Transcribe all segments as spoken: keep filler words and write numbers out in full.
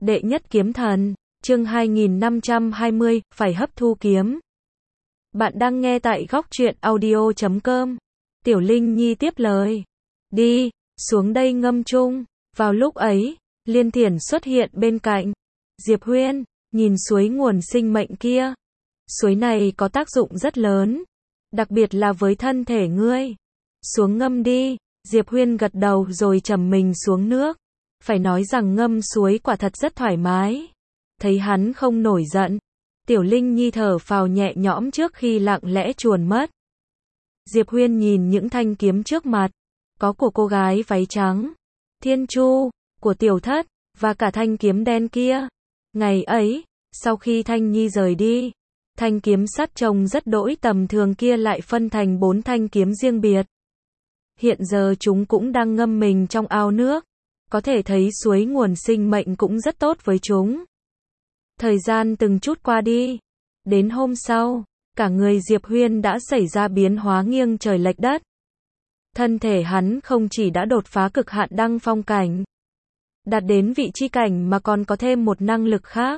Đệ nhất kiếm thần, chương hai nghìn năm trăm hai mươi, phải hấp thu kiếm. Bạn đang nghe tại góc truyện audio chấm com. Tiểu Linh Nhi tiếp lời. Đi, xuống đây ngâm chung. Vào lúc ấy, Liên Thiển xuất hiện bên cạnh. Diệp Huyên, nhìn suối nguồn sinh mệnh kia. Suối này có tác dụng rất lớn. Đặc biệt là với thân thể ngươi. Xuống ngâm đi. Diệp Huyên gật đầu rồi trầm mình xuống nước. Phải nói rằng ngâm suối quả thật rất thoải mái. Thấy hắn không nổi giận, Tiểu Linh Nhi thở phào nhẹ nhõm trước khi lặng lẽ chuồn mất. Diệp Huyên nhìn những thanh kiếm trước mặt, có của cô gái váy trắng, Thiên Chu, của Tiểu Thất, và cả thanh kiếm đen kia. Ngày ấy, sau khi Thanh Nhi rời đi, thanh kiếm sắt trông rất đỗi tầm thường kia lại phân thành bốn thanh kiếm riêng biệt. Hiện giờ chúng cũng đang ngâm mình trong ao nước. Có thể thấy suối nguồn sinh mệnh cũng rất tốt với chúng. Thời gian từng chút qua đi. Đến hôm sau, cả người Diệp Huyên đã xảy ra biến hóa nghiêng trời lệch đất. Thân thể hắn không chỉ đã đột phá cực hạn đăng phong cảnh, đạt đến vị chi cảnh mà còn có thêm một năng lực khác.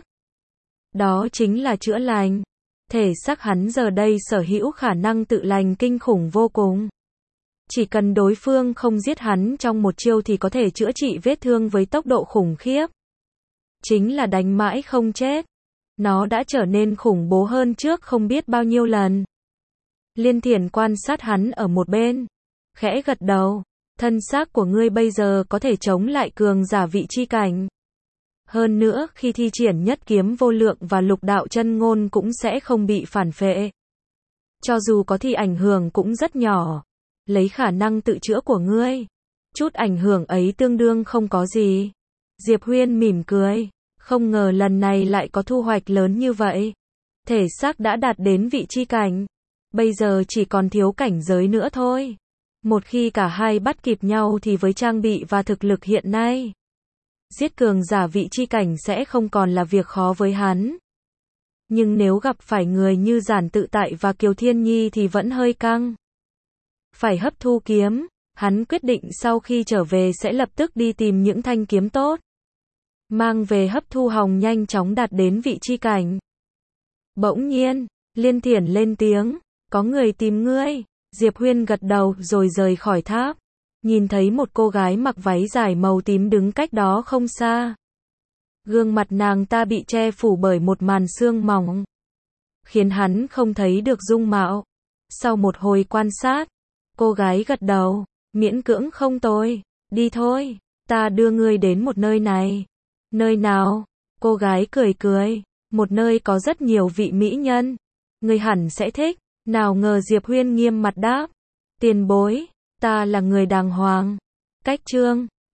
Đó chính là chữa lành. Thể xác hắn giờ đây sở hữu khả năng tự lành kinh khủng vô cùng. Chỉ cần đối phương không giết hắn trong một chiêu thì có thể chữa trị vết thương với tốc độ khủng khiếp. Chính là đánh mãi không chết. Nó đã trở nên khủng bố hơn trước không biết bao nhiêu lần. Liên Thiển quan sát hắn ở một bên. Khẽ gật đầu. Thân xác của ngươi bây giờ có thể chống lại cường giả vị chi cảnh. Hơn nữa khi thi triển nhất kiếm vô lượng và lục đạo chân ngôn cũng sẽ không bị phản phệ. Cho dù có thì ảnh hưởng cũng rất nhỏ. Lấy khả năng tự chữa của ngươi, chút ảnh hưởng ấy tương đương không có gì. Diệp Huyên mỉm cười, không ngờ lần này lại có thu hoạch lớn như vậy. Thể xác đã đạt đến vị chi cảnh, bây giờ chỉ còn thiếu cảnh giới nữa thôi. Một khi cả hai bắt kịp nhau thì với trang bị và thực lực hiện nay, giết cường giả vị chi cảnh sẽ không còn là việc khó với hắn. Nhưng nếu gặp phải người như Giản Tự Tại và Kiều Thiên Nhi thì vẫn hơi căng. Phải hấp thu kiếm, hắn quyết định sau khi trở về sẽ lập tức đi tìm những thanh kiếm tốt. Mang về hấp thu hòng nhanh chóng đạt đến vị chi cảnh. Bỗng nhiên, Liên Thiển lên tiếng, có người tìm ngươi. Diệp Huyên gật đầu rồi rời khỏi tháp. Nhìn thấy một cô gái mặc váy dài màu tím đứng cách đó không xa. Gương mặt nàng ta bị che phủ bởi một màn sương mỏng, khiến hắn không thấy được dung mạo. Sau một hồi quan sát, cô gái gật đầu, miễn cưỡng không tồi, đi thôi, ta đưa ngươi đến một nơi này. Nơi nào? Cô gái cười cười, một nơi có rất nhiều vị mỹ nhân, ngươi hẳn sẽ thích. Nào ngờ Diệp Huyên nghiêm mặt đáp, tiền bối, ta là người đàng hoàng. Cách chương